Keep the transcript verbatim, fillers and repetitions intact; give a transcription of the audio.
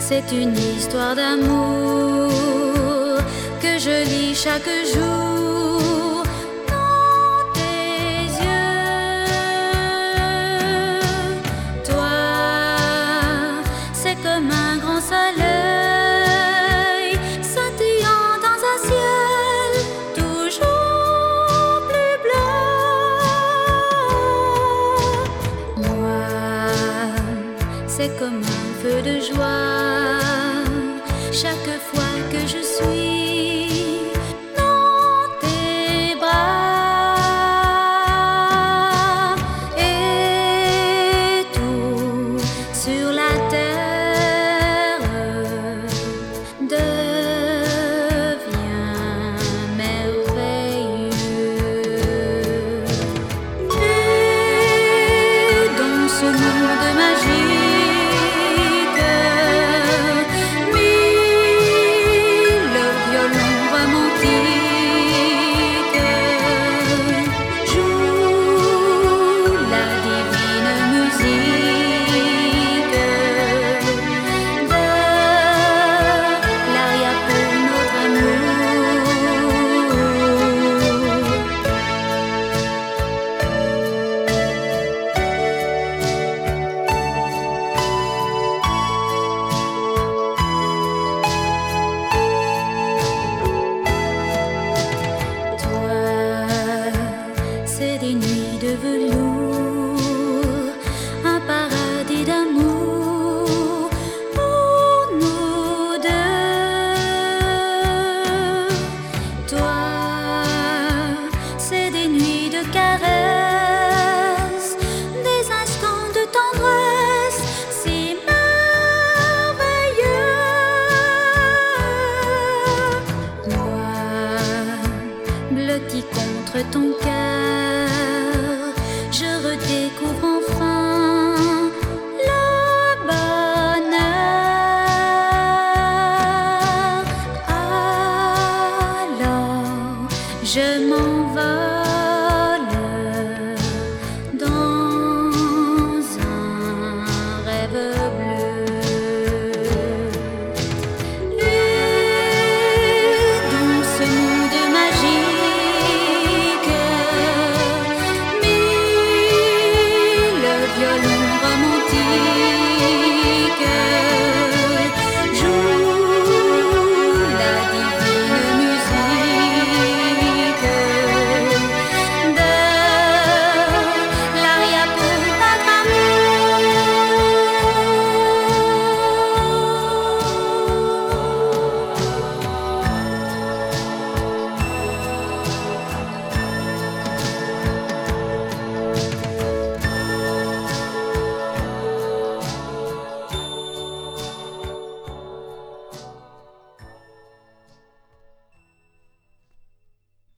C'est une histoire d'amour que je lis chaque jour dans tes yeux. Toi, c'est comme un grand soleil scintillant dans un ciel toujours plus bleu. Moi, c'est comme un feu de joie chaque fois que je suis